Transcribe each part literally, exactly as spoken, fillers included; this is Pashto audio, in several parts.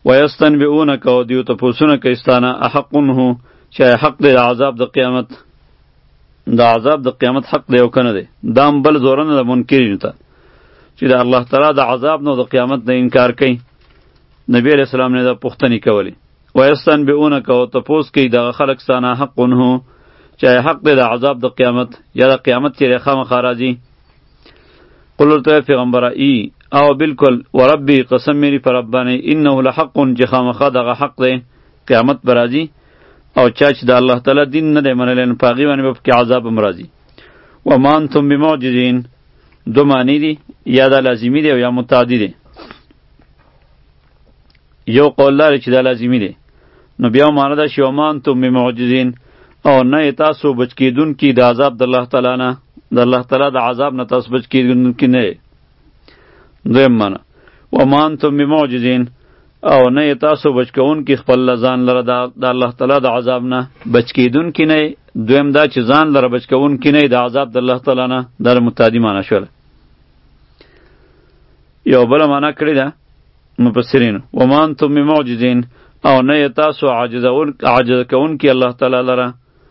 ویستنبئونک او دیو تپوسونه کوي ستانه احق هو چې حق دی د عذاب د قیامت د عذاب د قیامت حق دی او کنه دی. دا هم بل زورنه د منکرینو ته چې د الله تعالی د عذاب نه د قیامت نه انکار کوي. نبی علیہ السلام نه د پوښتنې کولی. ویستنبئونک او تپوس کوي دغه خلک ستانه حق هو چې حق دی د عذاب د قیامت یا د قیامت چې خامخا راځي. قل ورته پیغمبره ای او بالکل وربی قسم میری پر رب باندې انه لحق چې خامخا دغه حق دی قیامت به راځي او چا چې د الله تعالی دین نه دی منلی نو په هغې باندې به پکې عذاب هم راځي. وما انتم بمعجزین دو معنی دي یا دا لازمی دی او یا متعدی دی. یو قول لري چې دا لازمی دی نو بیا معنی دا شي وما انتم بمعجزین او نه تاسو بچ کیدونکي د عذاب د الله تعالی نه د الله تعالی د عذاب نه تاسو بچ کیدونکي نه. دویم معنی وما انتم بمعجزین او نه تاسو بچ کوونکي خپل ځان لره د الله تعالی د عذاب نه بچ کیدونکي نه. دویم دا چې ځان لره بچ کوونکي نه د عذاب د الله تعالی نه دا متعدی معنی شوله. یو بله معنی کړې ده مفسرینو وما انتم بمعجزین او نه تاسو عاجز کوونکي الله تعالی لره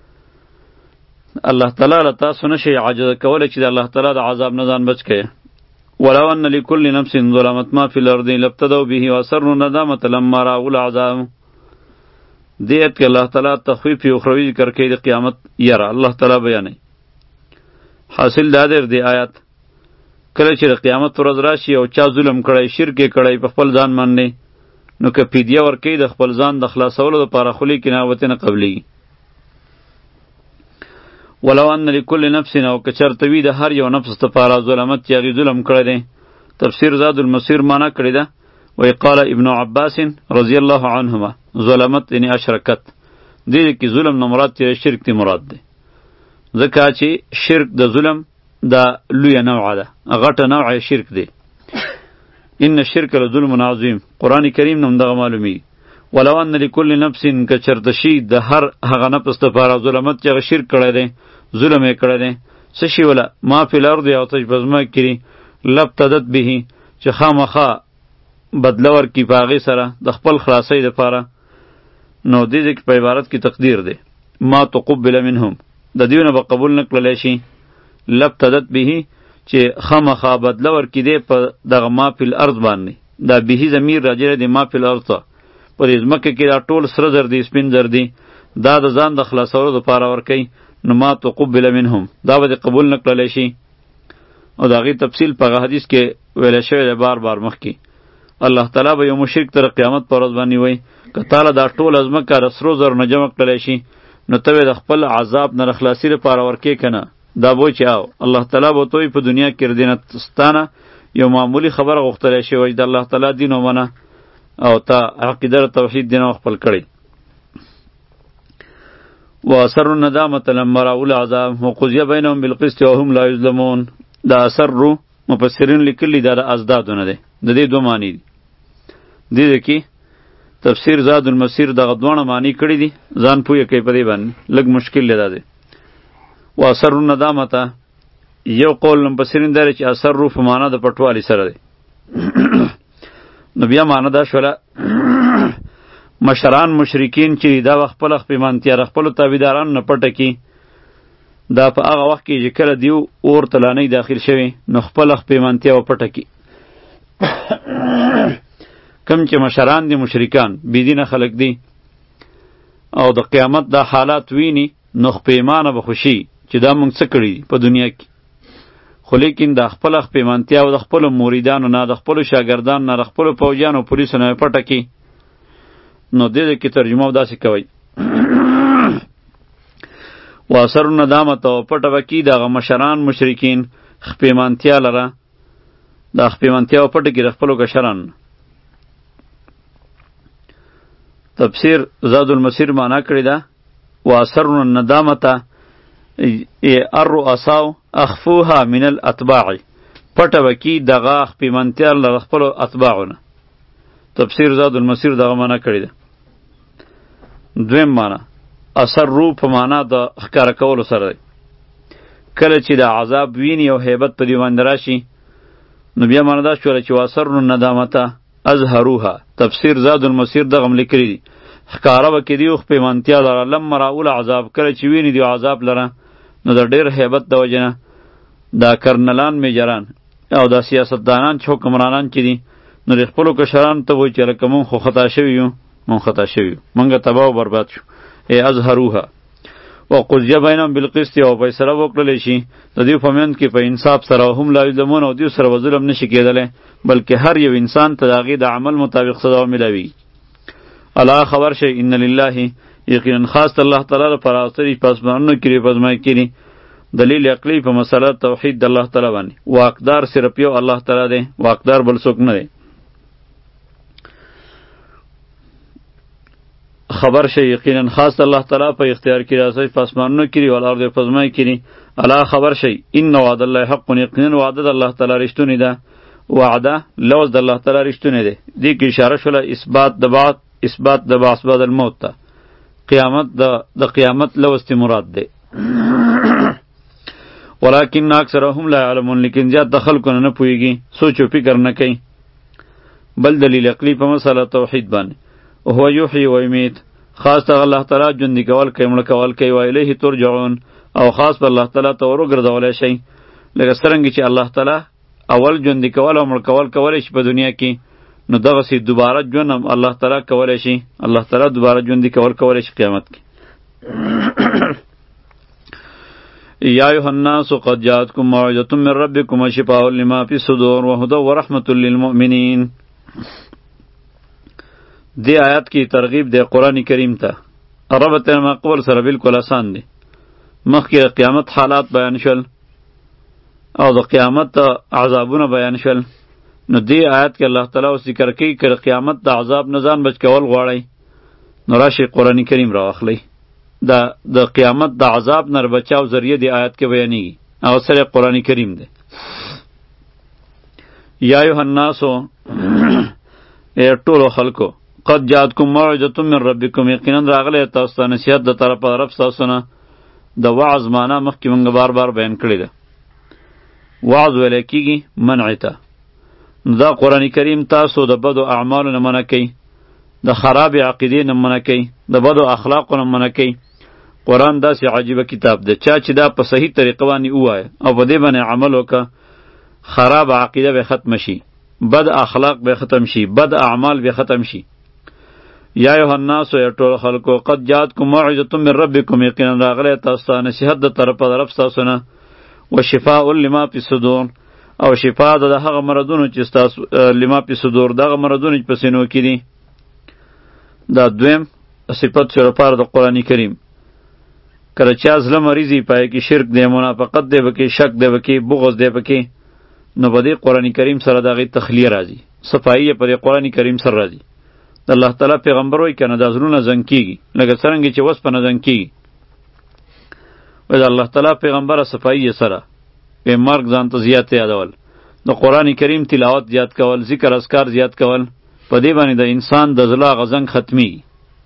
الله تعالی له تاسو نشئ عاجز کولی چې د الله تعالی د عذاب نه ځان بچ کړئ. ولو ان لكل نفس ظلمت ما في الارض لابتدوا به واسروا الندامة لما راوا العذاب. دیت کې الله تعالی تخفیف اخروی ذکر کوي د قیامت یره الله تعالی بیانوي. حاصل دا دی آیات کله چې د قیامت ورځ راشي او چا ظلم کړی شرک یې کړی په خپل ځان باندې نو که فدیه ورکوي د خپل ځان د خلاصولو دپاره خو لیکن هغه ورته نه قبلیږي. ولو ان لكل نفس او که چرته وي د هر یو نفس دپاره ظلمت چې هغې ظلم کړی دی. تفسیر زاد المسیر معنا کړې ده وی قال ابن عباس رضی الله عنهما ظلمت یعنی اشرکت. دې کې ظلم نه مراد چې شرک دی مراد دی ځکه چې شرک د ظلم دا لویه نوعه ده غټه نوعه شرک دی. ان الشرک لظلم عظیم قرآن کریم نوم دغه معلومی. ولو ان لكل نفس که چرته شي د هر هغه نفس دپاره ظلمت چې هغه شرک کړی دی ظلم یې کړی دی څه شي وله ما فی الارض او تش په ځمکه کې لابتدت به چې خامخا بدله ورکړي په هغې سره د خپل خلاصۍ دپاره. نو دې ځای کې په عبارت کې تقدیر دی ما تقبل منهم د دوی نه به قبول نه کړلی شي. لابتدت به چې خامخا بدله ورکړي دی په دغه ما فی الارض باندې دا به ضمیر راجع دی ما فی الارض ته په دې ځمکه کې دا ټول سره زر دی سپین زر دی دا د ځان د خلاصولو دپاره ورکوي نو ما تقبل منهم دا به قبول نه کړلی شي. او د هغې تفصیل په هغه حدیث کې ویلی شوی دی بار بار مخکې. الله تعالی به یو مشرک تر قیامت په ورځ باندې وایي که تاله دا ټوله ځمکه د سرو زرو نه جمع کړلی شي نو ته د خپل عذاب نه د خلاصي لپاره ورکې که نه. دا به چې او الله تعالی به ته په دنیا کې ردینه ستانه یو معمولی خبره غوښتلی شوی د الله تعالی دین ومنه او تا عقیده توحید دین خپل کړی. واسروا الندامة لما رأوا العذاب وقضي بينهم بالقسط وهم لا يظلمون. دا اسروا مفسرین لیکلی دا د ازدادونه دی د دې دوه معنی دي. دې کې تفسیر زاد المسیر دغه دوه معنی کړی دي ځان پوهه کوي په دې باندې لږ مشکل لیدا دی. واسروا الندامة یو قول مفسرین دا چې اسروا په معنا د پټوالي سره دی. نو بیا معنا دا شوله مشران مشرکین چې دا وخت خپل خپلمانتیا خپل تابعداران نه پټه کی دا په هغه وخت کې چې کله دیو اور تلانی داخل شوی نو خپل خپلمانتیا و پټه کی. کم چې مشران دي مشرکان بيدینه خلق دي او د قیامت دا حالات ویني نو خپلمانه به خوشي چې دا مونږ څه کړی په دنیا کې خو لیکن د خپل خپلمانتیا او د خپل مریدانو نه د خپل شاګردانو نه د خپل فوجانو پولیسو نه پټه کی. نو دې کې ترجمه داسې کوي واسر ندامت او پټه وکي دغه مشران مشرکین خپلمانتیا لره د خپلمانتیا او پټه کې د خپلو کشران. تفسیر زاد المسیر معنا کړی ده واسر الندامت الرؤساء اخفوها من الاتباع پټه وکي دغه خپلمانتیا لره خپلو اتباعونه. تفسیر زاد المسیر دغه معنا کړی ده. دویم معنا اثر رو په معنا د ښکاره کولو سره دی. کله چې د عذاب ویني او هیبت په دې باندې راشي نو بیا معنا دا شوله چې واسر ندامته ازهروها تفسیر زاد المسیر دغم لیکلی دی ښکاره به کې دی خو پیمانتیا لره لما راول عذاب کله چې ویني دی عذاب لره نو د ډېر هیبت د وجې نه دا کرنلان میجران او دا سیاستدانان چې حکمرانان چې دي نو د خپلو کشرانو ته وایي چې لکه مونږ خو خطا شوي یو مونږ خطا شوي یو مونږ تباه و برباد شو ای ازهروها وقضیه بینهم بالقسط او فیصله وکړلی شي د دوی په منځ کې په انصاف سره هم لا یظلمون او دوی سره به ظلم نشي کېدلی بلکې هر یو انسان ته د هغې د عمل مطابق سزا میلاوي الا خبر شئ ان لله یقینا خاص الله تعالی لپاره اوسري په اسمانونو کې په ځمکه کې دلیل عقلی په مسله توحید د الله تعالی باندې واقدار صرف یو الله تعالی دی واقدار بل څوک نه دی خبر شي یقینا خاص الله تعالی په اختیار کې راځي په اسمانونو کې او الارض په ځمکه کې الا خبر شي ان وعد الله حق یقینا وعده د الله تعالی رښتونی ده وعده لوز د الله تعالی رښتونی ده دې کې اشاره شوله اثبات د بعد اثبات د بعث بعد الموت ته قیامت د د قیامت لوست مراد ده ولكن اکثرهم لا يعلمون لیکن زیات د خلکو نه پوهیږي سوچ او فکر نه کوي بل دلیل عقلی په مسله توحید باندې او هو یحیی و یمیت خاص ته الله تعالی ژوندي کول کوي مړه کول کوي و الیه ترجعون او خاص په الله تعالی ته ورګرځولی شي لکه څرنګه چې الله تعالی اول ژوندي کول او مړه کول کولی شي په دنیا کې نو دغسې دوباره ژوند هم الله تعالی کولی شي الله تعالی دوباره ژوندي کول کولی شي قیامت کې یا ایها الناس قد جاءتکم موعظة من ربکم وشفاء لما فی الصدور وهدى ورحمة للمؤمنین دی آیات کی ترغیب دی قرآن کریم ته ربط مقبول سره بالکل آسان دی مخکې د قیامت حالات بیان شول او د قیامت عذابونه بیان شول نو دی آیات کې الله تعالی اوس ذکر کوي که قیامت د عذاب نه ځان بچ کول غواړئ نو راشئ قرآن کریم راواخلئ د د قیامت د عذاب نه بچاو ذریعه دی آیات کې بیانېږي او سره قرآن کریم دی یا ایها الناسو ای ټولو خلکو قد جاءتکم موعظة من ربکم یقینا راغلی تاسو ته نصیحت د طرفه رب ستاسو نه د وعظ معنا مخکې موږ بار بار بیان کړې ده وعظ ویلی کېږي منع ته نو دا قرآن کریم تاسو د بدو اعمالو نه منع کوي د خراب عقیدې نه منع کوي د بدو اخلاقو نه منع کوي قرآن داسې عجیبه کتاب ده چا چې دا په صحیح طریقه باندې ووایه او په دې باندې عمل وکړه خراب عقیده به ختم شي بد اخلاق به ختم شي بد اعمال به ختم شي یا ایها الناس یا ټول خلکو قد جاءتکم موعظة من ربکم یقینا راغلی تاسو ته نصیحت د طرفه د رب ستاسو نه وشفاء لما فی الصدور او شفا د هغه مرضونو چې ستاسو لما فی الصدور دغه مرضونو چې په سینو کې دي دا دویم صفت شو لپاره د قرآن کریم کله چې زړه مریض وي پای کې شرک دی منافقت دی پکې شک دی پکې بغض دی پکې نو په دې قرآن کریم سره د هغې تخلیه راځي صفایي یې په دې قرآن کریم سره راځي د الله تعالی پیغمبر وایي که نه دا زړونه زنګ کېږي لکه څرنګه چې وسپنه زنګ کېږي وایي د الله تعالی پیغمبره صفایي یې سره وایي مرګ ځان ته زیات یادول د قرآن کریم تلاوت زیات کول ذکر اذکار زیات کول په دې باندې د انسان د زړه هغه زنګ ختمیږي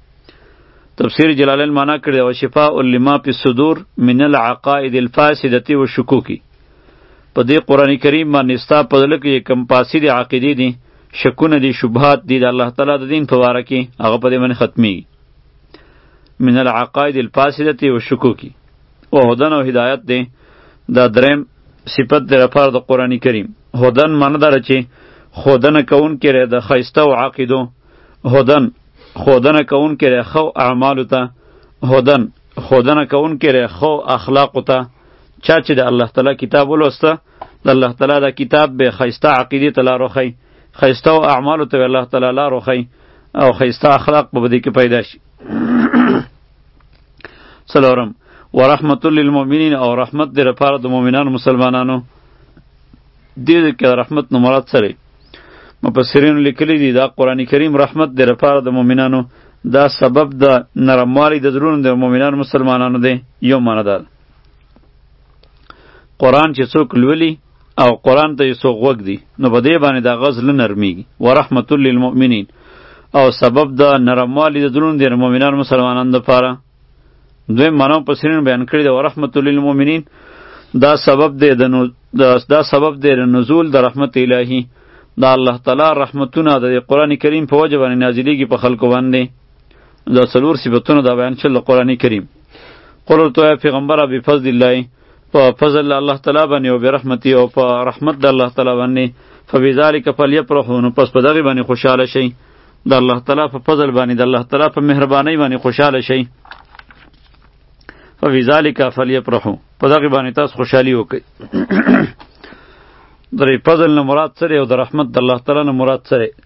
تفسیر جلالین معنا کړی او شفاء لما فی الصدور من العقائد الفاسده والشکوک په دې قرآن کریم باندې ستا په زړه کې کوم فاسدې عقیدې دي شکونه دي شبهات دي د الله تعالی د دین په باره کې هغه په دې باندې ختمیږي من العقائد الفاسده والشکوک او هدن او هدایت دی دا دریم صفت دی لپاره د قرآن کریم هدن معنی داره چې خودنه کوونکی دی د ښایسته او عقیدو هدن خودنه کوونکی دی ښو اعمالو ته هدن خودنه کوونکی دی ښو اخلاقو ته چا چې د الله تعالی کتاب ولوسته د الله تعالی د کتاب به ښایسته عقیدې ته لار وښی ښایسته او اعمالو ته الله تعالی لار وښی او ښایسته اخلاق په دې کې پیدا شي څلورم ورحمت للمؤمنین او رحمت دی لپاره د مؤمنانو مسلمانانو دې کې رحمت نو مراد سره مفسرین لیکلی دي دا قرآن کریم رحمت دی لپاره د مؤمنانو دا سبب د نرموالي د زړونو د مؤمنانو مسلمانانو دی یو معنی ده قرآن چې څوک لولي او قرآن ته یې څوک غوږ دی نو په دې باندې دا غږ زړه نرمیږي ورحمت للمؤمنین او سبب د نرموالي د زړونو د مؤمنانو مسلمانانو دپاره دویم معنی مفسرین بیان کړي ده ورحمت للمؤمنین دا سبب دی د دا سبب دی د نزول د رحمت الهی دا الله تعالی رحمتونه د قرآن کریم په وجه باندې نازلیږي په خلکو باندې. دا څلور صفتونه دا بیان شول د قرآن کریم. قل ورته وایه پیغمبره بفضل الله، په فضل الله تعالی باندې او برحمته او په رحمت د الله تعالی باندې، فبذلک فلیفرحوا، نو پس په دغې باندې خوشحاله شئ. د الله تعالی په فضل باندې، د الله تعالی په مهربانۍ باندې خوشحاله شئ. فبذلک فلیفرحوا، په دغې باندې تاسو خوشحالي وکئ. درې فضل نه مراد څه دی او د رحمت د الله تعالی نه مراد څه دی؟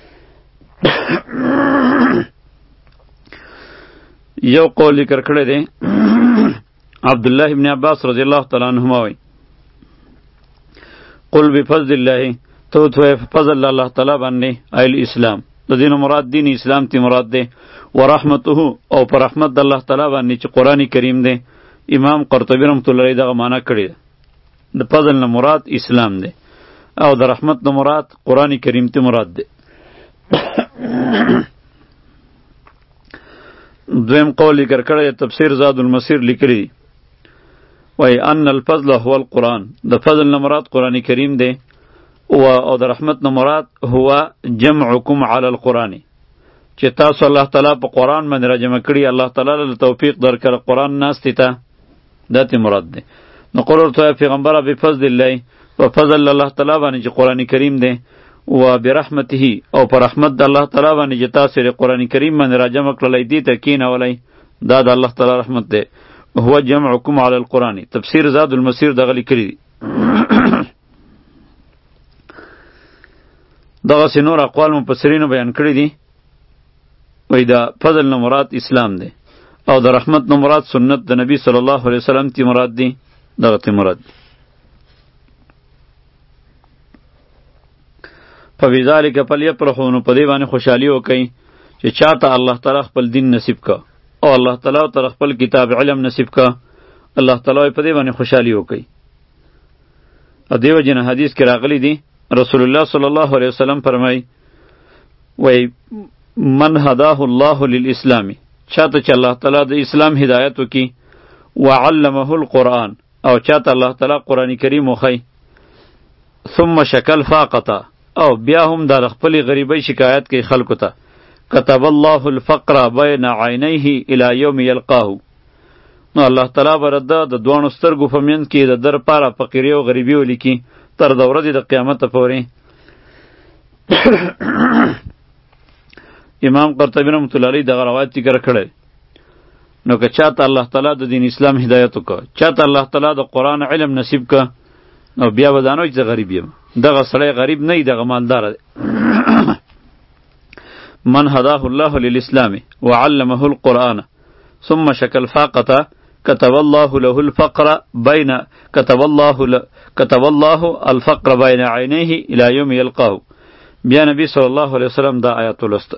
یو قول ذکر کړی دی عبدالله ابن عباس رضی الله تعالی عنهما وایي قل بفضل الله، تو تو فضل الله تعالی باندې ایل اسلام، د دین مراد دین اسلام تی مراد دی. ورحمته، او پر رحمت د الله تعالی باندې چې قرآن کریم دی. امام قرطبی رحمت الله علیه دغه معنا کړی ده. د فضل نه مراد اسلام دی او د رحمت نه مراد قرآن کریم تی مراد دی. دویم قول ذکر کړی تفسیر زاد المسیر لیکلی وای ان الفضل هو القرآن، د فضل نه مراد قرآن کریم دی او د رحمت نه مراد هو جمعکم علی القرآن، چې تاسو الله تعالی په قرآن باندې راجمع کړي، الله تعالی له توفیق درکړه قرآن ناستې ته، دا تی مراد دی. نو قول ورته پیغمبره بفضل الله، په فضل الله تعالی باندې چې قرآن کریم دی، و برحمته، او پر رحمت د الله تعالی باندې چې تاسو یې قرآن کریم باندې راجمع کړلی، دې ته کښېنولی، دا د الله تعالی رحمت دی. هو جمعکم علی القرآن، تفسیر زاد المسیر دغه لیکلی دی. دغسې نور اقوال مفسرینو بیان کړي دي، وایي دا فضل نه مراد اسلام دی او د رحمت نه مراد سنت د نبی صلی الله علیه وسلم تی مراد دی، دغه تی مراد دی. فبذلک فلیفرحوا، نو په دې باندې خوشحالي وکئ چې چاته الله تعالی خپل دین نصیب کا او الله تعالی تر خپل کتاب علم نصیب کا، الله تعالی په دې باندې خوشحالي وکئ. او دیو جن حدیث کې راغلی دی رسول الله صلی الله علیه وسلم فرمای وای من هداه الله للاسلام، چاته چې الله تعالی د اسلام هدایت وکي، وعلمه القرآن، او چاته الله تعالی قرآن کریم وخی، ثم شکل فاقته، او بیا هم د خپل غریبۍ شکایت کوي خلکو ته، كتب الله الفقر بین عینیه الی یوم یلقاه، نو الله تعالی برده د دوانو سترګو په منځ کې د در پاره فقیری او غریبی ولیکي تر د ورځې د قیامت پورې. امام قرطبی رحمۃ اللہ علیہ دغه روایت ذکر کړی. نو که چاته الله تعالی د دین اسلام هدایت وکړه، چاته الله تعالی د قرآن علم نصیب کړه، نو بیا به دا نه وایي چې غریب یم، دغه سړی غریب نه وي، دغه مالدار دی. من هداه الله للاسلام وعلمه القرآن ثم شکل فاقته كتب الله له الفقر بين كتب الله ل... كتب الله الفقر بين عينيه الى يوم يلقاه. بیا نبی صلی الله علیه وسلم دا آیات ولست.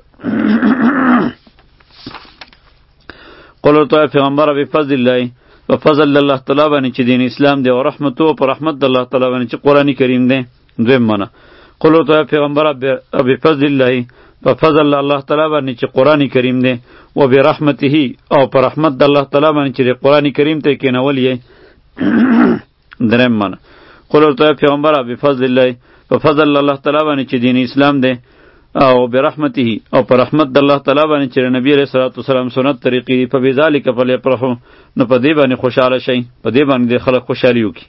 قل ورته پیغمبر بفضل الله، په فضل الله تعالی باندې چې دین اسلام دی، او رحمت او پر رحمت د الله تعالی باندې چې قرآن کریم دی. دویم معنا قل ورته پیغمبر بفضل الله، په فضل الله تعالی باندې چې قرآن کریم دی، و برحمته، او پر رحمت د الله تعالی باندې چې قرآن کریم ته کېنول یې. دریم معنا قل ورته پیغمبر بفضل الله، په فضل الله تعالی باندې چې دین اسلام دی، او برحمته، او پر رحمت د الله تعالی باندې چې نبی علیہ الصلوۃ والسلام سنت طریقې دی، فبذلک فلیفرحوا، نو په دې باندې خوشاله شئ، په دې باندې خلک خوشحالي وکړي.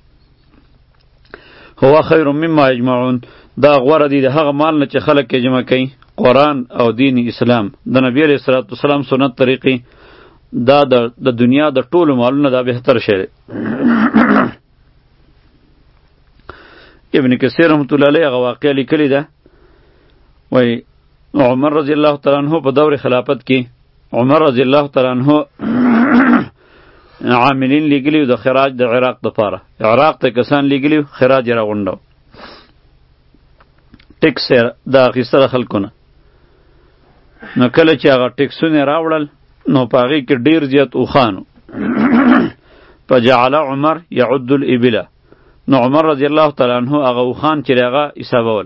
هو خیر مما یجمعون، دا غوره دی د هغه مال نه چې خلک یې جمع کوي، قرآن او دین اسلام د نبی علیہ الصلوۃ والسلام سنت طریقې، دا د دنیا د ټولو مالونو دا بهتر شی دی. ابن کثیر رحمت الله علیه هغه واقعه لیکلی ده، وای عمر رضی الله تعالی عنہ په دور خلافت کې عمر رضی الله تعالی عنہ عاملین لیکلی د خراج د عراق د پاره، عراق ته کسان لیکلی خراج را غونډو، ټیکس د اخیستل خلکونه. نو کله چې هغه ټیکسونه راوړل، نو په هغې کې ډیر زیات اوښانو. فجعل عمر یعد الابل، نو عمر رضی الله تعالی عنہ هغه اوښان چې هغه حسابول،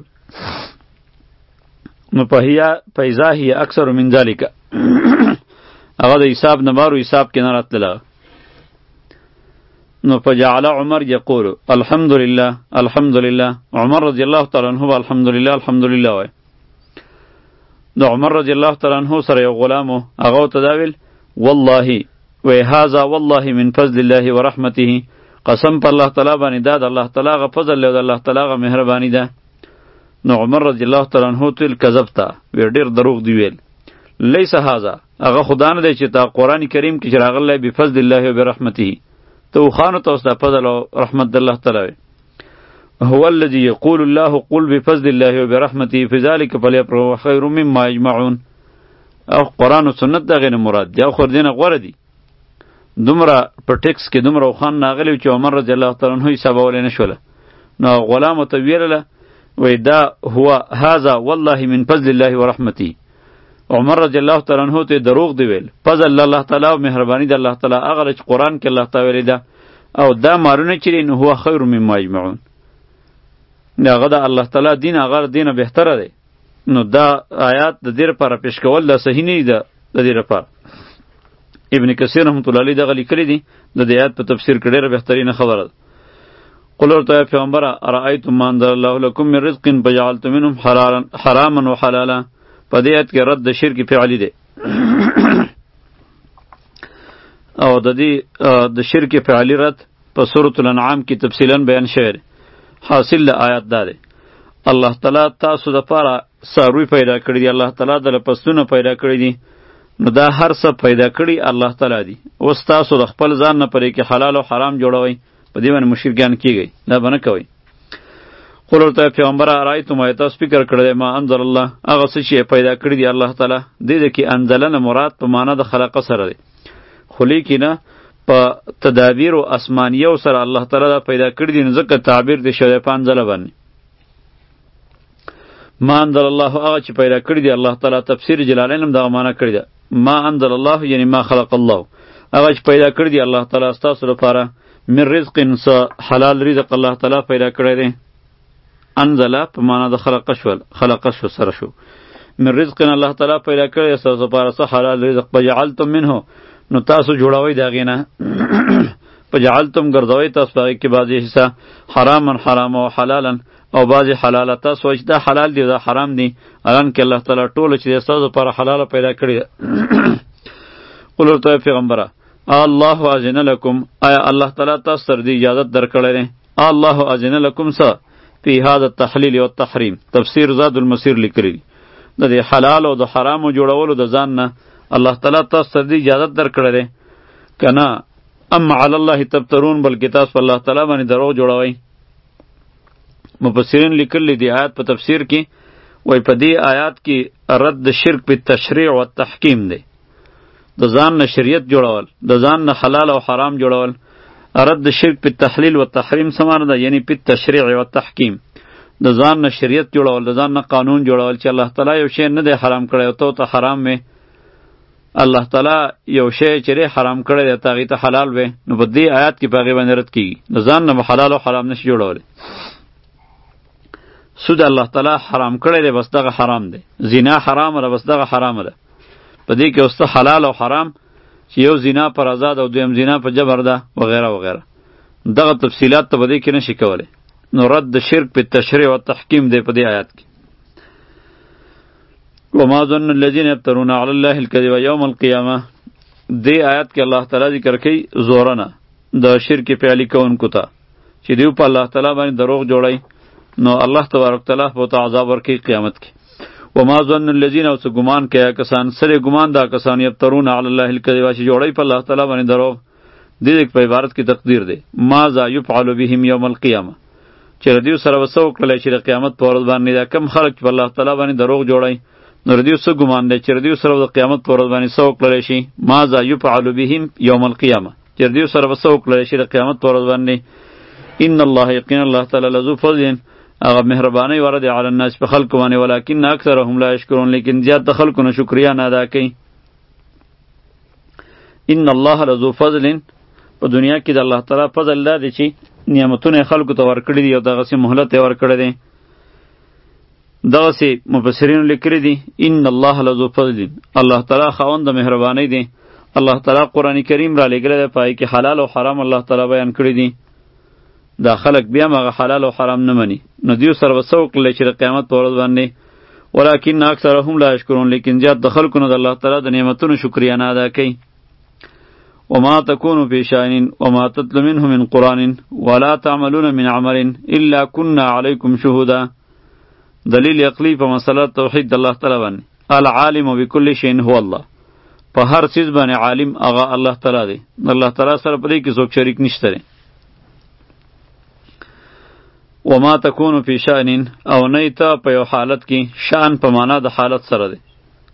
نو په هي پیزا هي اکثر من ذلک، هغه د حساب نه بارو حساب کې نه راتله. نو فجعل عمر یقول الحمدلله الحمدلله. عمر رضی الله تعالی عنہ الحمدلله الحمدلله وای. نو عمر رضی الله تعالی عنہ سره یو غلامو هغه ته دا ویل والله و هذا والله من فضل الله ورحمته، قسم په الله تعالی باندې دا د الله تعالی غ فضل له الله تعالی غ مهربانی ده. نو عمر رضی الله تعالی عنہ تل کذبتا وی ډیر دروغ دی ویل. لیس هذا هغه خدا نه دی چې تا قرآن کریم کې راغلی بفضل الله وبرحمته، تو خانو ته اوس د فضل او رحمت د الله تعالی. هو الذي يقول الله قل بفضل الله وبرحمته في ذلك فليفرحوا خير مما يجمعون. او قرآن و سنت دا غیر مراد دی، او خور دینه غوره دی. دومره په ټیکس کې دومره خان ناغلی چې عمر رضی الله تعالی عنہ حسابولی نشوله. نو غلام ته ویله وی دا هو هذا والله من فضل الله ورحمته. عمر رضی الله تعالی عنہ ته دروغ دی ویل. فضل الله تعالی او مهربانی د الله تعالی هغه چې قرآن کې الله تعالی دا او دا مارونه چې نو هو خیر مما یجمعون. هغه د الله تعالی دین هغه دینه بهتره دی. نو دا آیات د دې لپاره پیش کول دا صحیح نه دی د دې لپاره. ابن کثیر رحمۃ اللہ علیہ دغه لیکلی دی د دې آیات په تفسیر کې ډېره بهترینه خبره ده. قل ورته پیغمبره ارایتم ما انزل الله لكم من رزق فجعلتم منه حلالا حراما وحلالا. په دې آیت کې رد د شرک فعلی دی او د دې د شرک فعلی رد په سورۃ الانعام کې تفصیلا بیان شوی دی. حاصل د آیات دا دی الله تعالی تاسو د پاره څاروي پیدا کړی دی، الله تعالی د پسونه پیدا کړی دی. نو دا هر څه پیدا کړی الله تعالی دی. اوس تاسو د خپل ځان نه پرې کې حلال او حرام جوړوئ، په دې باندې مشرکان کیږئ، دا به نه کوئ. قل ورته پیغمبره ارایتم آیا تاسو فکر کړی ما انزل الله هغه څه چې پیدا کړی دی الله تعالی. دې دې کې انزلنه مراد په معنا د خلقه سره دی، خو لیکن په تدابیر او اسمانیو سره الله تعالی دا پیدا کړی دی، نو ځکه تعبیر دی شوی په انزله باندې. ما انزل الله هغه چې پیدا کړی دی الله تعالی. تفسیر جلالین هم دغه معنا کړی ده. ما انزل الله یعنی ما خلق الله، هغه چې پیدا کړی دی الله تعالی ستاسو لپاره من رزق س حلال رزق الله تعالی پیدا کړی دی. انزل په معنا د خلق شول، خلق شو سره شو. من رزق الله تعالی پیدا کړی دی ستاسو لپاره س حلال رزق فجعلتم منه، نو تاسو جوړوي دا غینه فجعلتم ګرځوي تاسو هغه کې بعضی حصہ حراما حرام او حلالا او بعضی حلاله. تاسو چې دا حلال دی دا حرام دی، الان کې الله تعالی ټول چې تاسو پر حلال پیدا کړی. قل ورته پیغمبره الله اذن لكم آیا الله تعالی تاسو ته د اجازه درکړی دی؟ الله اذن لكم س فی هذا التحلیل والتحریم. تفسیر زاد المسیر لیکلی د دې حلال او د حرام جوړولو د ځان نه الله تعالی تاسو ته د اجازه درکړی دی کنه. ام علی الله تبترون، بلکې تاسو په الله تعالی باندې دروغ جوړوئ. مفسرین لیکلی دی آیات په تفسیر کې وای په دې آیات کې رد شرک په تشریع او تحکیم دی. د ځان نه شریعت جوړول، د ځان نه حلال او حرام جوړول. رد شرک په تحلیل او تحریم سمانه ده، یعنی په تشریع او تحکیم. د ځان نه شریعت جوړول، د ځان نه قانون جوړول چې الله تعالی یو شی نه دی حرام کړی او ته حرام وې. الله تعالی یو شی چې حرام کړی دی ته هغې ته حلال وې، نو په دې آیات کې په هغې باندې رد کېږي. د ځان نه حلال او حرام نشي جوړولی. سود الله تعالی حرام کړی دی بس دغه حرام دی. زنا حرام ده بس دغه حرام ده. په دې کې اوس حلال او حرام چې یو زنا پر آزاد او دویم زنا په جبر ده وغیره وغیره. دغه تفصیلات ته په دې کې نشي کولی. نو رد شرک په تشریع او تحکیم دی په دې آیات کې. وما ظن الذين يفترون على الله الكذب يوم القيامه. دې آیات کې الله تعالی ذکر کوي زورنه د شرک فعلی کوونکو ته چې دیو په الله تعالی باندې دروغ جوړي، نو الله تبارک تعالی به ته عذاب ورکړي قیامت کې. وما ظن الذين او ګمان کیا کسان سره ګمان دا کسان یفترون علی الله الکذب چې جوړي په الله تعالی باندې دروغ. دې په عبارت کې تقدیر دی ماذا يفعل بهم يوم القيامه، چې ردیو سره وسو کړل چې د قیامت په ورځ باندې دا کم خلک په الله تعالی باندې دروغ جوړي، نو ردیو سره ګمان دی چې ردیو سره د قیامت په ورځ باندې سو کړل شي. ماذا يفعل بهم يوم القيامه، چې ردیو سره وسو کړل شي د قیامت په ورځ باندې. ان الله یقین الله تعالی لذو فضل، هغه مهربانی ورده علی الناس په خلق باندې، ولکن اکثرهم لا یشکرون، لیکن زیات د خلکو نه شکریا نه ادا کوي. ان الله لذو فضل، په دنیا کې د الله تعالی فضل دا دی چې نعمتونه خلکو ته ورکړي دي او دغه سي مهلت یې ورکړی دی. دغه سي مفسرین لیکلي دي ان الله لذو فضل، الله تعالی خاوند د مهربانی دی الله تعالی قرآن کریم را لګره ده، پای کې حلال او حرام الله تعالی بیان کړی دي. دا خلق بیا مغه حلال او حرام نه مني، نو دیو سره وسو کله چې د قیامت په ورځ باندې ولکن اکثرهم لا یشکرون، لیکن زیات د خلکو نه د الله تعالی د نعمتونو شکریا نه ادا کوي. وما تكون في شأن وما تتلو منه من قرآن ولا تعملون من عمل إلا كنا عليكم شهودا. دلیل عقلی په مسله توحید الله تعالی باندې. العالم بكل شيء هو الله. په هر چیز باندې عالم هغه الله تعالی دی. الله تعالی سره پرې کې څوک شریک نشته دی. وما تكون في شأن او نیتا په یو حالت کې، شأن په معنا د حالت سره دی.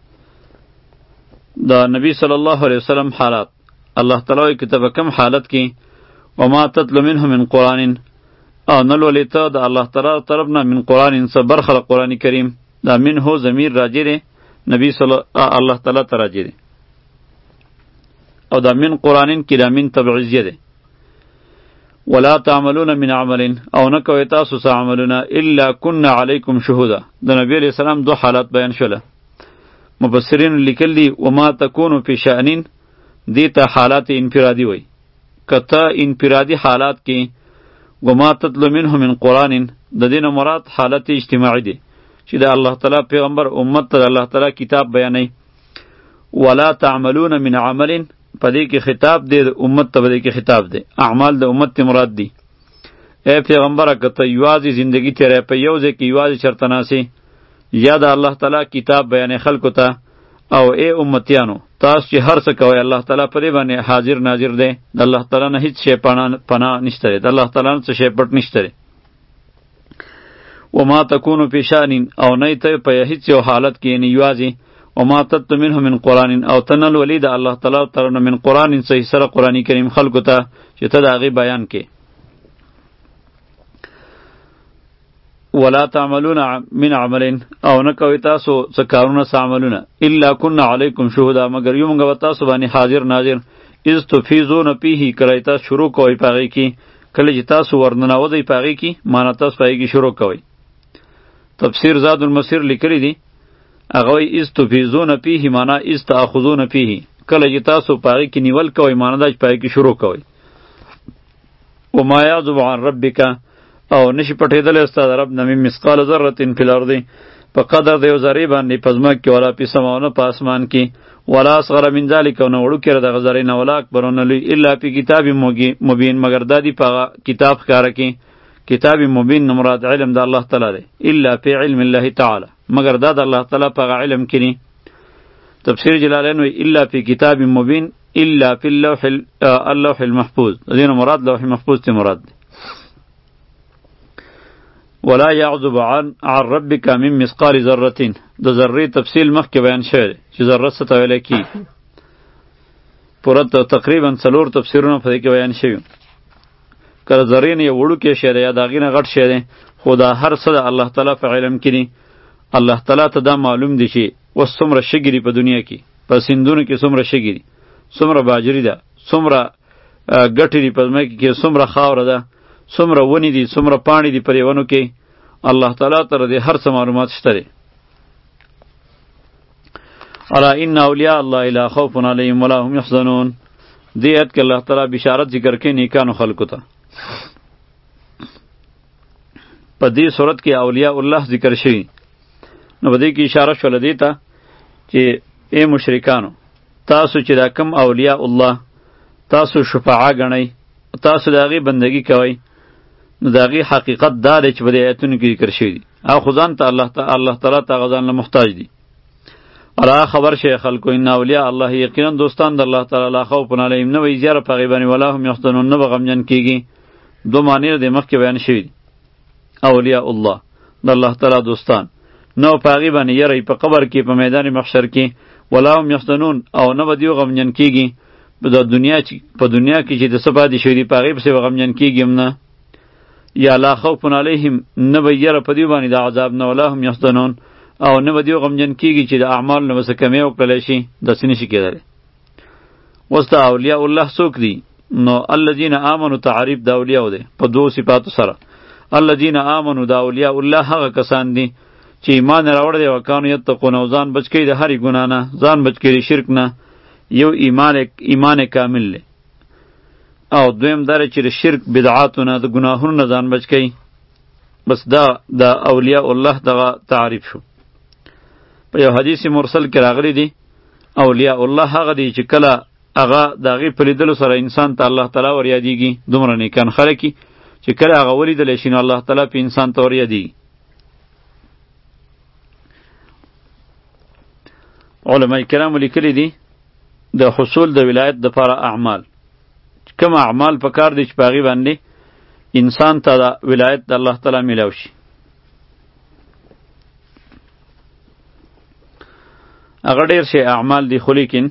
دا نبی صلی الله علیه وسلم حالات الله تعالی کتاب کم حالت کې وما تتلو منه من قرآن او نلولی ته د الله تعالی طرف نه من قرآن څه برخه قرآن کریم، دا منه ضمیر راجع دی نبی صلی الله تعالی ته راجع دی، او دا من قرآن کې دا من تبعیضیه دی. ولا تعملون من عمل او نه کوي تاسو څه عملونه الا كنا علیکم شهودا. د نبی علیہ السلام دو حالات بیان شوله. مفسرین لیکلی وما تکون فی شأن دیتا حالات انفرادی وی، کتا انفرادی حالات کې وما تتلو منه من قرآن د دین مراد حالت اجتماعی دی چې د الله تعالی پیغمبر امت ته الله تعالی کتاب بیانوي. ولا تعملون من عمل پدې کې خطاب دی امت ته، پدې کې خطاب دی اعمال د امت مراد دی. اے پیغمبره کته یوازې زندگی تیرې په یو ځای کې یوازې چرته ناسي یا د الله تعالی کتاب بیانې خلکو ته، او اے امتیانو تاسو چې هر څه کوئ الله تعالی پرې باندې حاضر ناظر دی. د الله تعالی نه هیڅ شی پناه نشته دی، د الله تعالی نه څه شی پټ نشته دی. وما تکونو فی شأن او نه ته په هیڅ یو حالت کې نه یوازې وما تتلو منه من قرآن او تنل ولی د الله تعالی طرف نه من قرآن صحیح سره قرآن کریم خلکو ته چې ته د هغې بیان کې. ولا تعملون من عمل او نه کوي تاسو څه کارونه څه عملونه الا كنا علیکم شهودا مگر یو موږ تاسو باندې حاضر ناظر. اذ تفیضون فیه کله تاسو شروع کوئ پاغې کې، کله چې تاسو ورننوځئ پاغې کې معنا تاسو پاغې کې شروع کوئ. تفسیر زاد المسیر لیکلی دی هغه وایي اذ تفیضون فیه معنا اذ تاخذون فیه، کله چې تاسو پاغې کې نیول کوئ معنا دا چې پاغې کې شروع کوئ. وما یعزب عن ربک او نشي پټېدلی ستا د رب نه من مثقال ذرة فی الارض په قدر د یو ذرې باندې په ځمکه کې ولا فی السماء نه په اسمان کې ولا اصغر من ذلک او نه وړوکی د هغه ذرې نه ولا اکبر نه لوی الا فی کتاب مبین مگر دا دی په کتاب ښکاره کې. کتاب مبین نه مراد علم د الله تعالی دی، الا فی علم الله تعالی مگر دا د الله تعالی په علم کې نه. تفسیر جلالین وی الا فی کتاب مبین الا فی اللوح اللوح المحفوظ، دین مراد لوح محفوظ ته مراد دی. ولا يعذب عن عن ربك من مثقال ذره د ذره تفصیل مخکې بیان شوی چې ذره څه ته ویل کیږي. پوره تقریبا څلور تفسیرونه په دې کې بیان شوي. کله ذرې نه یو وړوکی شی دی یا د هغې نه غټ شی دی، خو دا هر څه د الله تعالی په علم کې دي. الله تعالی ته دا معلوم دی چې اوس څومره شګې دي په دنیا کې، په سیندونو کې څومره شګې دي، څومره باجري ده، څومره ګټې دي په ځمکه کې، څومره خاوره ده، څومره ونې دي، څومره پاڼې دي پرې ونو کې. الله تعالی ته د هر څه معلومات شته دی. الا ان اولیاء الله لا خوف علیهم ولا هم یحزنون. دې آیت کې الله تعالی بشارت ذکر کوي نیکانو خلکو ته. په دې صورت کې اولیاء الله ذکر شوي، نو په دې کې اشاره شوله دې ته چې ای مشرکانو تاسو چې دا کم اولیاء الله تاسو شفاعه ګڼئ، تاسو د هغې بندګي کوئ، نو د هغې حقیقت دا دی چې په دې آیتونو کې ذکر شوي دي. او خو ځان ته الله الله تعالی ته هغه ځان له محتاج دي. الا خبر شئ خلکو ان اولیاء الله یقینا دوستان د الله تعالی لا خوف علیهم نه وي زیاره په هغې باندې ولا هم یحزنون نه به غمجن کېږي. دو معنی د مخکې بیان شوي دي. اولیاء الله د الله تعالی دوستان نو په هغې باندې یری په قبر کې په میدان محشر کې ولا هم یحزنون او نه به دوی غمجن کېږي. په دنیا چې په دنیا کې چې د څه پاتې شوي دي په هغې پسې به غمجن کېږي هم نه. یا لا خوف علیهم نه به یره په دوی باندې د عذاب نه ولا هم یحزنون او نه به دوی غمجن کېږي چې د اعمال نه به څه کمی وکړلی شي، داسې نشي کېدلی. اوس د اولیاء الله څوک دي؟ نو الذین آمنو تعریف د اولیاء دی په دوو صفاتو سره. الذین آمنو د اولیاء الله هغه کسان دي چې ایمان راوړی دی او کانو یتقون او ځان بچ کوي د هرې ګناه نه، ځان بچ کوي د شرک نه. یو ایمان ایمان کامل له، او دویم داره چې د شرک بدعاتونه د ګناهونو نه ځان بچ کړي. بس دا د اولیاء الله دغه تعریف شو. په یو حدیث مرسل کې راغلی دی اولیاء الله هغه دی چې کله هغه د هغې په لیدلو سره انسان ته الله تعالی ور یادېږي، دومره نیکان خلک چې کله هغه ولیدلی شي نو الله تعالی په انسان ته ور یادېږي. علماء کرامو لیکلی دي د حصول د ولایت دپاره اعمال، کوم اعمال په کار دی چې په هغې باندې انسان ته د ولایت د الله تعالی میلاو شي. هغه ډېر شی اعمال دي، خو لیکن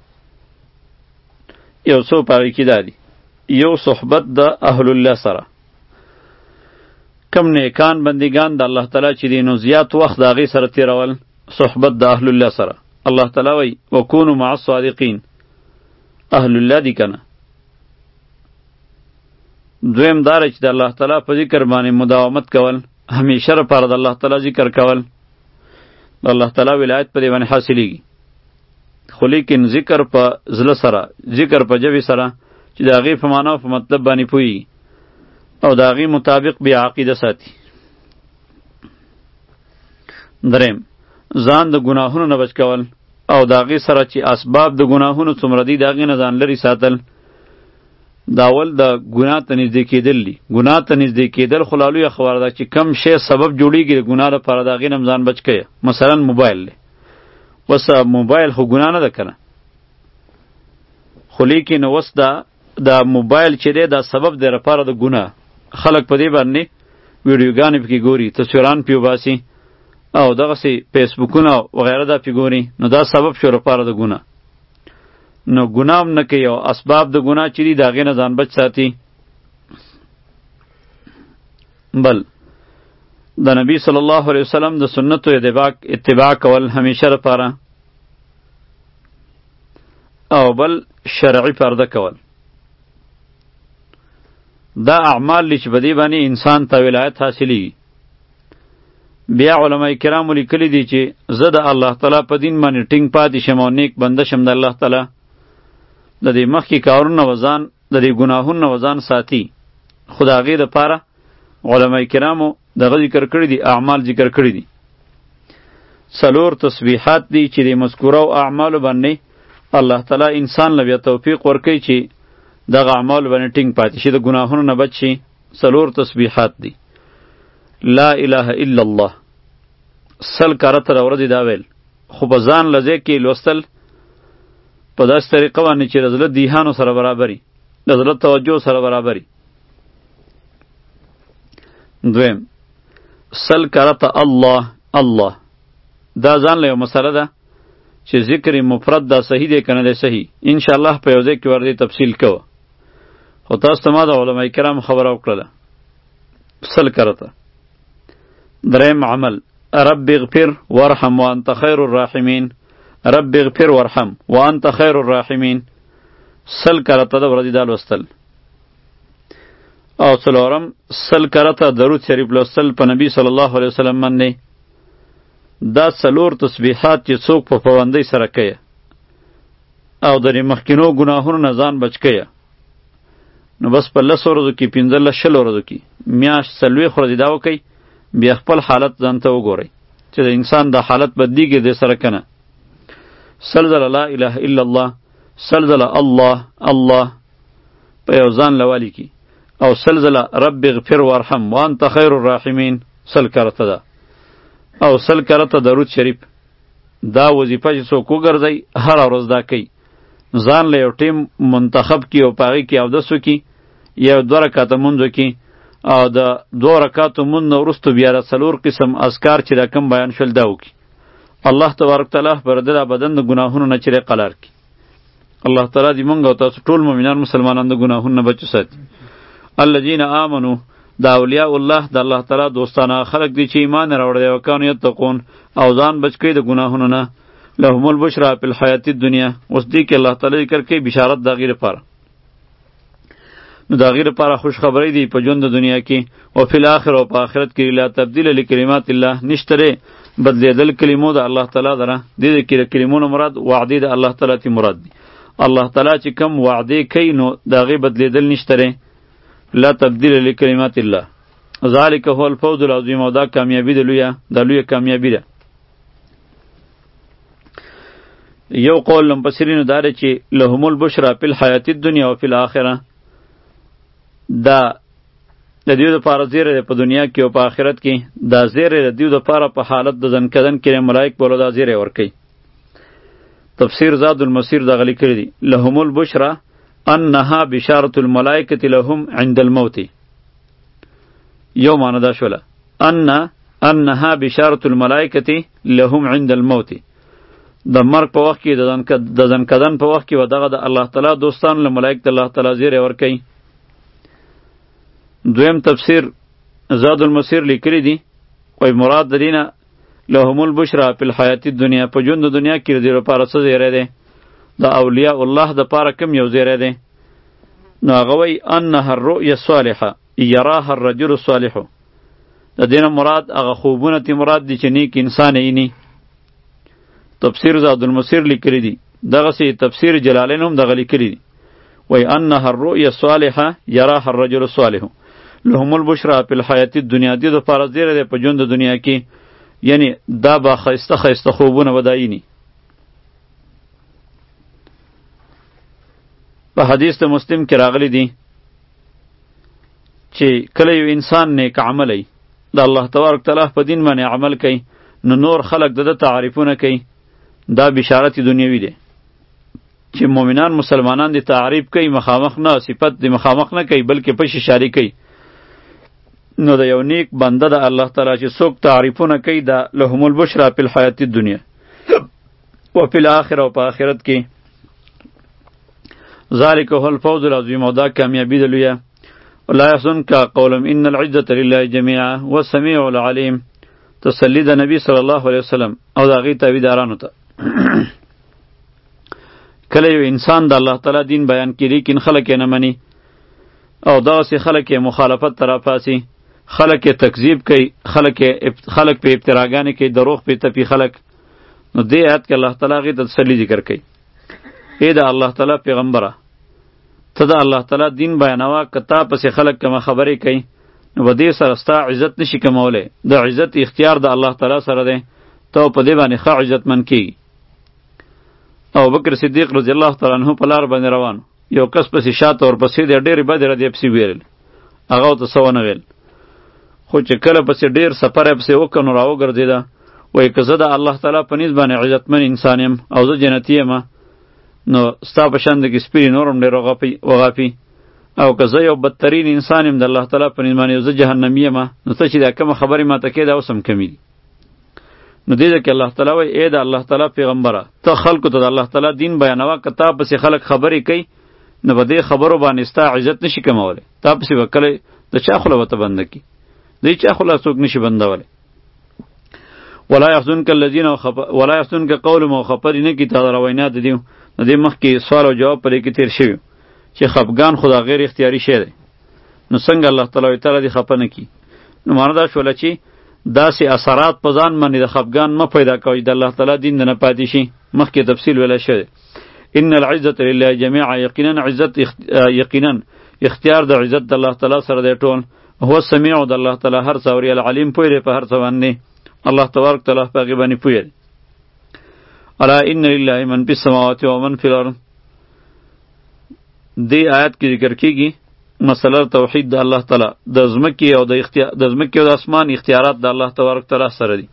یو څو په هغې کې دا دي. یو صحبت د اهل الله سره، کم نیکان بندگان د الله تعالی چې دي نو زیات وخت د هغې سره تیرول، صحبت د اهل الله سره. الله تعالی وی وکونو مع الصادقین، اهل الله دی کنه. دویم داره چې د الله تعالی په ذکر باندې مداومت کول، همیشه لپاره د الله تعالی ذکر کول، د الله تعالی ولایت په دې باندې حاصلیږي. خو لیکن ذکر په زړه سره، ذکر په ژبې سره چې د هغې په معنا او په مطلب باندې پوهیږي او د هغې مطابق بیا عقیده ساتي. دریم ځان د ګناهونو نه بچ کول او د هغې سره چې اسباب د ګناهونو څومره دي د هغې نه ځان لرې ساتل. دا اول د ګناه ته نږدې کېدل دي. ګناه ته نږدې کېدل خو لا لویه خبره ده چې کم شی سبب جوړېږي د ګناه لپاره د هغې نه ځان بچ کړئ. مثلا موبایل دی، اوس موبایل خو ګناه نه ده که نه، خو لیکن اوس دا د موبایل چې دی دا سبب دی لپاره د ګناه. خلک په دې باندې ویډیوګانې پکې ګوري، تصویران پې وباسي او دغسې فیسبوکونه وغیره دا پې ګوري، نو دا سبب شو لپاره د ګناه. نو ګناه هم نه کوي او اسباب د ګناه چې دي د هغې نه ځان بچ ساتي. بل د نبی صلی الله علیه وسلم د سنتو اتباع کول همیشه لپاره، او بل شرعي پرده کول. دا اعمال دي چې په دې باندې انسان ته ولایت حاصلیږي. بیا علماء کرامو لیکلي دي چې زه د الله تعالی په دین باندې ټینګ پاتې شم او نیک بنده شم د الله تعالی د دې مخکې کارونه وزان د دې ګناهونو وزان ساتي. خو د هغې دپاره علماء کرامو دغه ذکر کړي دي، اعمال ذکر کړي دي. څلور تسبیحات دي چې د مذکوره او اعمالو باندې الله تعالی انسان له بیا توفیق ورکوي چې دغه اعمالو باندې ټینګ پاتې شي، د ګناهونو نه بچ شي. څلور تسبیحات دي. لا اله الا الله سل کاره تر ورځې دا ویل، خو په ځان لځای کې لوستل په داسې طریقه باندې چې د زړه دیهانو سره برابري، د زړه توجه سره برابري. دویم سل کاره ته الله الله، دا ځان له یو مسله ده چې ذکر مفرد دا صحیح دی که نه دی صحیح، انشاءالله په یو ځای کې ور دې تفصیل کوه. خو تاسو ته ما د علماء کرام خبره وکړله سل کاره ته. دریم عمل رب اغفر وارحم وانت خیر الراحمین، رب اغفر وارحم وانت خیر الراحمین، سل کاره ته د ورځې دا لوستل. او څلورم سل کاره ته درود شریف لوستل په نبی صلی الله علیه وسلم باندې. دا څلور تسبیحات چې څوک په پابندۍ سره کوي او د مخکینو ګناهونو نه ځان بچ کوي، نو بس په لسو ورځو کې پنځلس شلو ورځو کې میاشت څلوېښت ورځې دا وکئ، بیا خپل حالت ځان ته وګورئ چې د انسان دا حالت بدلیږي دې سره که نه. سل ځله لا اله الا الله، سل ځله الله الله په یو ځان لوالي کې، او سل ځله رب اغفر وارحم وانت خیر الراحمین سل کرته ده، او سل کرته درود شریف. دا وظیفه چې څوک وګرځئ هره ورځ دا کوي، ځان له یو ټیم منتخب کی او په هغې کې اودس وکړي، یو دوه رکاته مونځ وکړي، او د دوه رکاتو مونځ نه وروسته بیا د څلور قسم اذکار چې دا کم بیان شول دا وکړي. الله تبارک تعالی پر دې دا بدن د ګناهونو نه چیرې قلار کړي. الله تعالی دې موږ او تاسو ټول مؤمنان مسلمانان د ګناهونو نه بچو ساتي. الذین آمنوا دا اولیاء الله د الله تعالی دوستانه خلق دي چې ایمان راوړي او کانو یتقون او ځان بچ کړي د ګناهونو نه. لهم البشرا فی الحیات الدنیا، اوس دې کې الله تعالی ذکر کوي بشارت د هغې لپاره، نو د هغې لپاره خوشخبری دی په ژوند د دنیا کې، او فی الاخره او په آخرت کې لا تبدیل لکلمات الله، نشته بدلیدل کلمو د الله تعالی دره. دې کې د کلمونو مراد وعدې د الله تعالی تی مراد دي. الله تعالی چې کم وعده کوي نو د هغې بدلیدل نشته دی. لا تبدیل لکلمات الله ذلک هو الفوز العظیم. او دا کامیابي ده لویه، دا لویه کامیابي ده. یو قول لمپسرینو دا دی چې لهم البشرا فی الحیات الدنیا و فی الاخره، دا د دیو دپاره زیری دی په دنیا کې او په آخرت کې. دا زیری د دیو دپاره په حالت د ځنکدن کې ملائک بوله دا زیری ورکوي. تفسیر زاد المسیر دغه لیکلی دی لهم البشرا انها بشارة الملائکة لهم عند الموت. یو معنی دا شوله ان انها بشارة الملائکة لهم عند الموت، د مرګ په وخت کې د ځنکدن په وخت کې و دغه د الله تعالی دوستان له ملائک د الله تعالی زیری ورکوي. دویم تفسیر زاد المسیر لیکلی دی وی مراد د دینه لهم البشرا فی الحیات الدنیا، په ژوند د دنیا کې د دې لپاره څه زیری دی؟ د اولیاء الله د پاره کم یو زیری دی؟ نو هغه وی انها الرؤیا الصالحه یراها الرجل الصالح، د دینه مراد هغه خوبونه تی مراد دی چې نیک انسان اینی. تفسیر زاد المسیر لیکلی دی. دغه سی تفسیر جلالین هم دغه لیکلی دی وی انها الرؤیا الصالحه یراها الرجل الصالح لهم البشرا فی الحیات الدنیا. دې دپاره زیری دی په ژوند د دنیا کې، یعنی دا با خیسته خیسته خوبونه وداینی. په حدیث د مسلم کې راغلی دی چې کله یو انسان نیک عملی د الله تبارک تعالی په دین باندې عمل کوي نو نور خلق د ده تعریفونه کوي. دا بشارت دنیوي دی چې مؤمنان مسلمانان دی تعریف کوي، مخامخ نه صفت دی مخامخ نه کوي بلکې پش اشاری کوي. نو د یو نیک بنده د الله تعالی چې څوک تعریفونه کوي دا لهم البشرا فی الحیات الدنیا و فی الاخره او په آخرت کې. ذلک هو الفوز العظیم. او دا کامیابی ده لویه. ولا یحزنک قولهم ان العزة لله جميعا والسمیع العلیم. تسلی د نبی صلی الله علیه وسلم او د هغې تابعدارانو ته. کله یو انسان د الله تعالی دین بیان کړي لیکن خلک یې نه مني او دغسې خلک یې مخالفت ته راپاڅي، خلک یې تکذیب کوي، خلک خلک په ابتراګانې کوي، دروغ پې تپي خلک. نو دې آیت کې الله تعالی هغې ته تسلي ذکر کوي. ای د الله تعالی پیغمبره ته د الله تعالی دین بیانوه، که تا پسې خلک کومه خبرې کوي نو په دې سره ستا عزت نشي کمولی. د عزت اختیار د الله تعالی سره دی، ته په دې باندې ښه عزتمند کیږي. ابوبکر صدیق رضی الله تعالی عنه په لار باندې روان، یو کس پسې شاته ورپسې دی، ډېرې بدې ردې پسې ویرل، هغه ورته څه ونه ویل. خو چې کله پسې ډېر سفر یې پسې وکړ نو راوګرځېده، وایي که زه د الله تعالی په نیز باندې عزتمن انسان یم او زه جنتي یم نو ستا په شان د کې سپي نور هم ډېر وغاپي، او که زه یو بدترین انسان یم د الله تعالی په نیز باندې زه جهنمي یم نو ته چې دا کومه خبرې ماته کوې دا اوس هم کمې دي. نو دې ځکه الله تعالی وایي ای د الله تعالی پیغمبره ته خلکو ته د الله تعالی دین بیانوه، که تا پسې خلک خبرې کوي نو په دې خبرو باندې ستا عزت نشي کمولی. تا پسې به کله د چا خوله به ته بنده کړي، د چا خوله څوک نشي بندولی. ولا یحزنک الذین ولا یحزنک قولهم او خبرې نه کړي تا د روینا د دیو د دې مخکې سوال او جواب پرې کې تیر شوي چې خفګان خو دا غیر اختیاري شی دی. نو څنګه الله تعالی تعالی دې خفه نه کړي؟ نو معنا دا شوله چې داسې اثرات په ځان باندې د خفګان مه پیدا کوئ د الله تعالی دین نه پاتې شي. مخکې تفصیل ویلی شوی ان العزة لله جميعا، یقینا عزت یقینا اختیار د عزت د الله تعالی سره دی ټول. هو سمیع د الله تعالی هر څه اوري، العلیم پوه دی په هر څه باندې. الله تبارک تعالی په هغې باندې پوه دی. الا ان لله من فی السماوات و من فی الارض. دې آیت کې ذکر کیږي مسله توحید د الله تعالی، د ځمکې او د اختیار د ځمکې او د اسمان اختیارات د الله تبارک تعالی سره دي.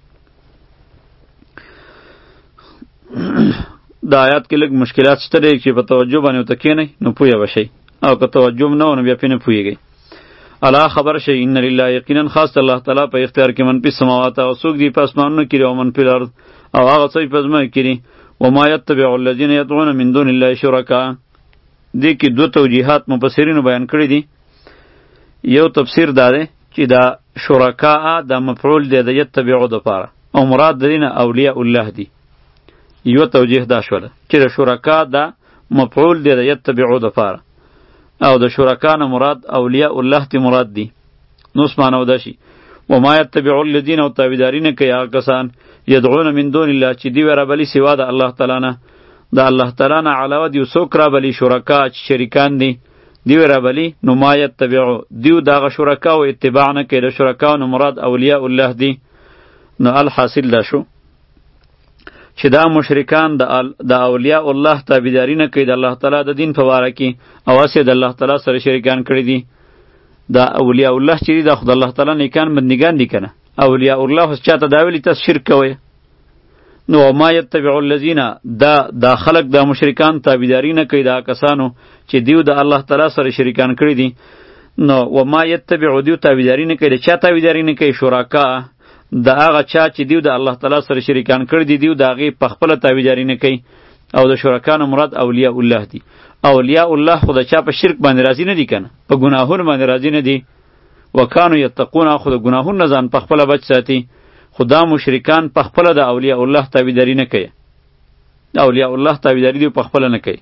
د آیات کې لږ مشکلات شته دی چې په توجه باندې ورته کښېنئ نو پوهه به شئ، او که توجه نه و نو بیا پرې نه پوهېږئ. الله خبر شئ ان لله یقینا خاص الله تعالی په اختیار کې من فی السماوات، او څوک دی په اسمانونو کې او من فی الارض، او هغه څه په ځمکه کې دي. وما یتبع الذین یدعون من دون الله شرکا. دې کې دوه توجیهات مفسرینو بیان کړي دي. یو تفسیر دا دی چې دا شرکا دا مفعول دی د یتبعو دپاره، او مراد د دې نه اولیاء الله دي. یو توجیه دا شوله چې د شرکا دا مفعول دی د یتبعو دپاره، او د شرکا نه مراد اولیاء الله تی مراد دي. نو اوس معنی دا شي وما یتبع الذین، او تابعداري نه کوي هغه کسان یدعون من دون الله چې دی ورابلی سوا د الله تعالی نه. د الله تعالی نه علاوه دیو څوک رابلي شرکا چې شریکان دي دیو رابلي نو ما یتبعو دیو دغه شرکا و اتباع نه کوي د شرکا نو مراد اولیاء الله دی. نو الحاصل دا شو چې دا مشرکان د د اولیاء الله تابعداري نه کوي د الله تعالی د دین په باره کې او هسې د الله تعالی سره شریکان کړي دي. دا اولیاء الله چې دي دا خو د الله تعالی نیکان بندګان دي که نه. اولیاء الله اوس چاته دا ویلي تاسو شرک کوئ. نو ما یتبع الذین دا دا خلق دا مشرکان تابعداري نه کوي دا کسانو چې دیو د الله تعالی سره شریکان کړي دي. نو و ما یتبع دیو تابعداري نه کوي د چا تابعداري نه کوي شرکا د هغه چا چې دیو د الله تعالی سره شریکان کړي دي دیو د هغې په خپله تابعداري نه کوي او د شرکانو مراد اولیاء الله دي. اولیاء الله خو د چا په شرک باندې راضي نه دي که نه په ګناهونو باندې راضي نه دي. وکانو یتقون خو د ګناهونو نه ځان په خپله بچ ساتي. خو دا مشرکان په خپله د اولیاء الله تابعداري نه کوي. اولیاء الله تابعداري دی په خپله نه کوي.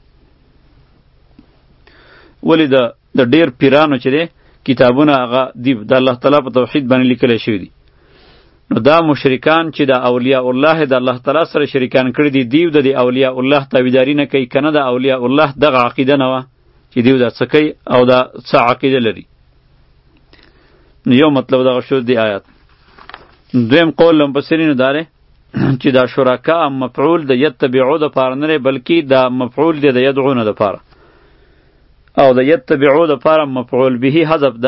ولې د د ډېر پیرانو چې دی کتابونه هغه دی د الله تعالی په توحید باندې لیکلی شوي دي. نو دا مشرکان چې د اولیاء الله د الله تعالی سره شریکان کړي دي دیو د اولیاء الله تابعداري نه کوي کنه د اولیاء الله دغه عقیده نه وه چې دیو دا څه کوي او دا څه عقیده لري. نو یو مطلب دغه شو دی آیات. دویم قول مفسرینو دا دی چې دا شرکا مفعول د یتبعو د پاره نه بلکې دا مفعول دی د یدعون د پاره او د یتبعو د پاره مفعول به حذف ده.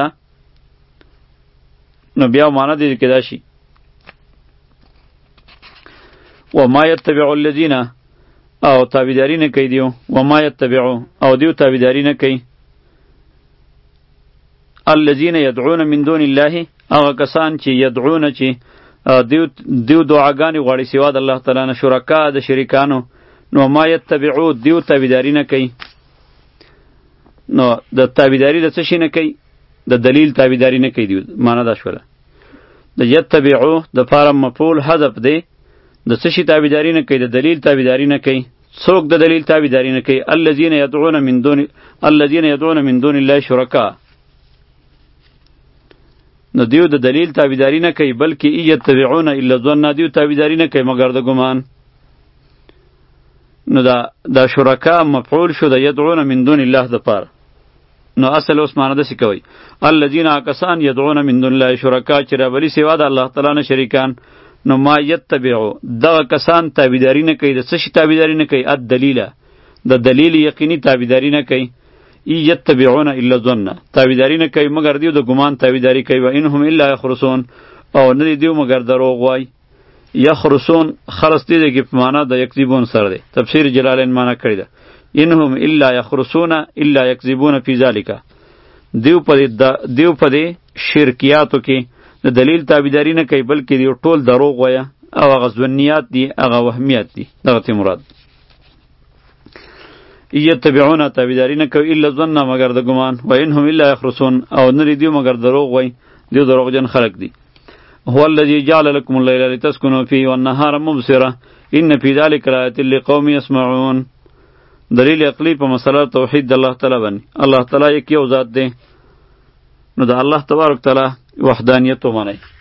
نو بیا معنی دی کې دا شي وما یتبع الذین او تابعداري نه کوي دیو وما یتبعو او دیو تابعداري نه کوي الذین یدعون من دون الله هغه کسان چې یدعون چې دیو دیو دعاګانې غواړي سوا د الله تعالی نه شرکا د شریکانو نو ما یتبعو دیو تابعداري نه کوي. نو د تابعداري د څه شي نه کوي د دلیل تابعداري نه کوي دیو معنی دا شوله. د یتبعو د پاره مفعول حذف دی د څه شي تابعداري نه کوي د دلیل تابعداري نه کوي. څوک د دلیل تابعداري نه کوي الذین یدعون من دون الذین یدعون من دون الله شرکا. نو دیو د دلیل تابعداري نه کوي بلکې یتبعون الا ظن دیو تابعداري نه کوي مگر د ګمان. نو دا دا شرکا مفعول شو د یدعون من دون الله د پاره. نو اصل اوس معنی داسې کوي الذین کسان یدعون من دون الله شرکا چې رابلي سوا د الله تعالی نه شریکان. نو ما یتبعو دغه کسان تابعداري نه کوي د څه شي تابعداري نه کوي الدلیله د دلیل یقیني تابعداري نه کوي. یتبعون الا ظن تابعداري نه کوي مگر دیو د ګمان تابعداري کوي. و انهم الا یخرسون او نه دیو مگر دروغ وای. یخرسون خرس دی دغه په معنا د یکذبون سره دی. تفسیر جلالین معنا کړی ده انهم الا یخرسون الا یکذبون فی ذلک دیو په دیو په شرکیاتو کې د دلیل تابعداري نه کوي بلکې دیو ټول دروغ وایه او هغه ظنیات دي هغه وهمیات دي دغه تی مراد. یتبعون تابعداري نه کوي الا ظن مگر د ګمان و انهم الا یخرسون او نه دیو مگر دروغ وای دیو دروغجن خلق دي. هو الذي جعل لكم الليل لتسكنوا فيه والنهار مبصرا ان في ذلك لآيات لقوم يسمعون. دلیل عقلی په مسله توحید د الله تعالی باندې. الله تعالی یک یو ذات دی نو د الله تبارک تعالی وحدانیت ومنئ.